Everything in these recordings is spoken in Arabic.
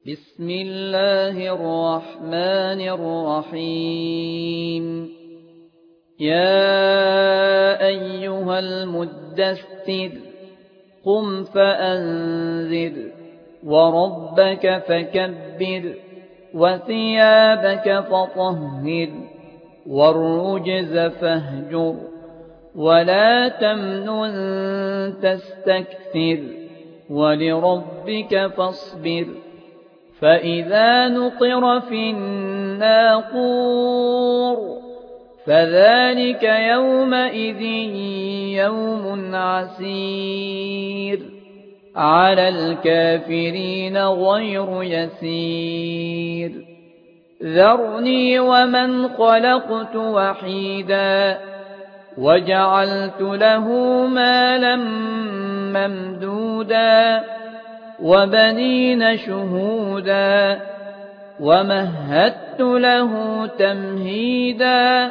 بسم الله الرحمن الرحيم يا أيها المدثر قم فأنذر وربك فكبر وثيابك فطهر والرجز فاهجر ولا تمنن تستكثر ولربك فاصبر فإذا نقر في الناقور فذلك يومئذ يوم عسير على الكافرين غير يسير ذرني ومن خلقت وحيدا وجعلت له مالا ممدودا وبنين شهودا ومهدت له تمهيدا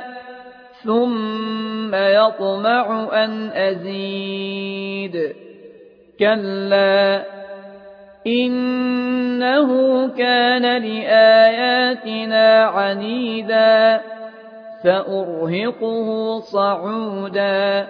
ثم يطمع أن أزيد كلا إنه كان لآياتنا عنيدا سأرهقه صعودا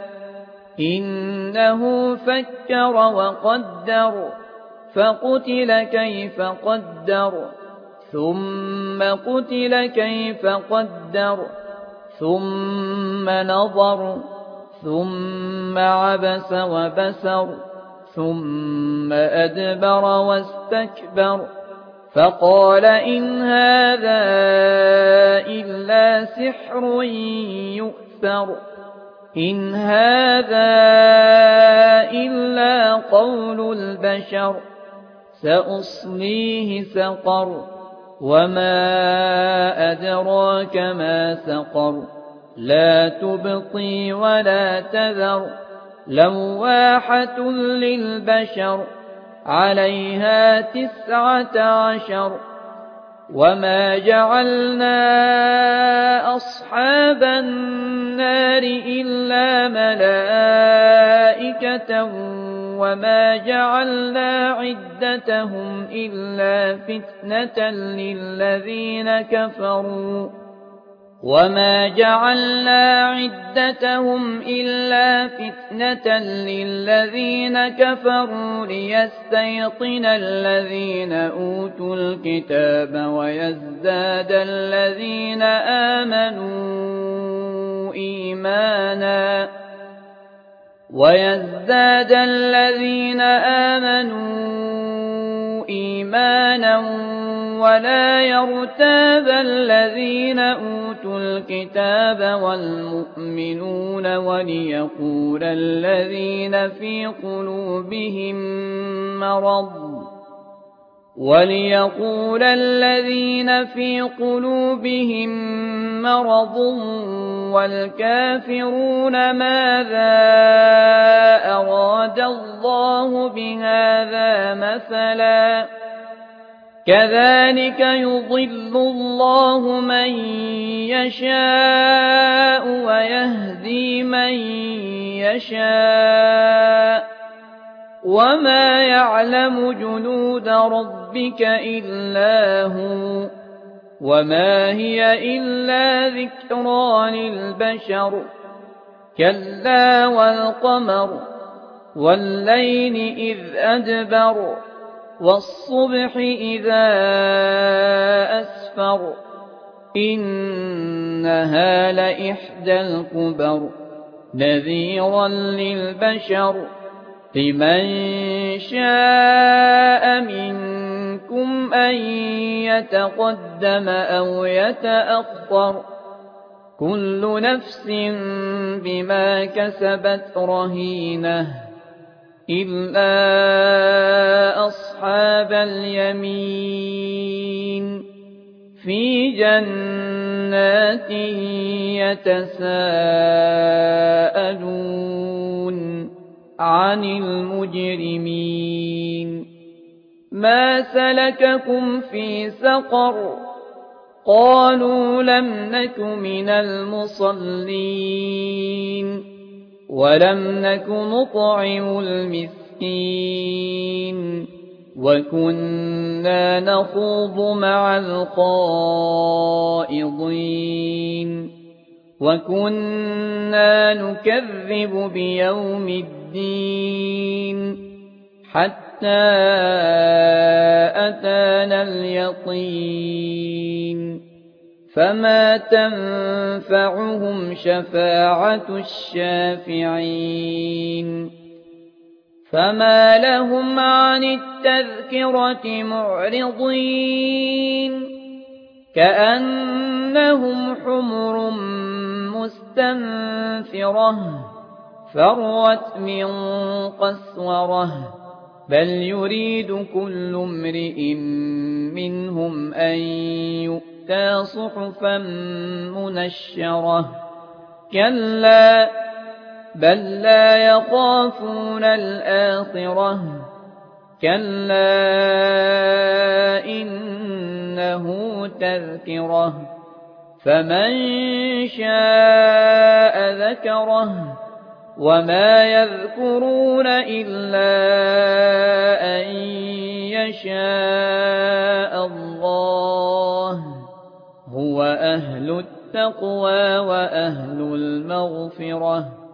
إنه فكر وقدر فقتل كيف قدر ثم قتل كيف قدر ثم نظر ثم عبس وبسر ثم أدبر واستكبر فقال إن هذا إلا سحر يؤثر إن هذا إلا قول البشر سأصليه سقر وما أدراك ما سقر لا تبقي ولا تذر لواحة للبشر عليها 19 وما جعلنا أصحاب النار إلا ملائكة وما جعلنا عدتهم إلا فتنة للذين كفروا وما جعلنا عدتهم إلا فتنة للذين كفروا ليستيقن الذين أوتوا الكتاب ويزداد الذين آمنوا إيمانا ولا يرتاب الذين أوتوا الكتاب والمؤمنون وليقول الذين في قلوبهم مرض والكافرون ماذا أراد الله بهذا مثلا كذلك يضل الله من يشاء ويهدي من يشاء وما يعلم جنود ربك إلا هو وما هي إلا ذكرى للبشر كلا والقمر والليل إذ أدبر والصبح إذا أسفر إنها لإحدى الكبر نذيرا للبشر لمن شاء منكم أن يتقدم أو يتأخر كل نفس بما كسبت رهينة إلا أصحاب اليمين في جنات يتساءلون عن المجرمين ما سلككم في سقر قالوا لم نك من المصلين ولم نك نطعم المسكين وكنا نخوض مع الخائضين وكنا نكذب بيوم الدين حتى أتانا اليقين فما تنفعهم شفاعة الشافعين فما لهم عن التذكرة معرضين كأنهم حمر مستنفرة فروت من قسورة بل يريد كل امرئ منهم أن يؤتى صحفا منشرة كلا بل لا يخافون الآخرة كلا إنه تذكرة فمن شاء ذكره وما يذكرون إلا أن يشاء الله هو أهل التقوى وأهل المغفرة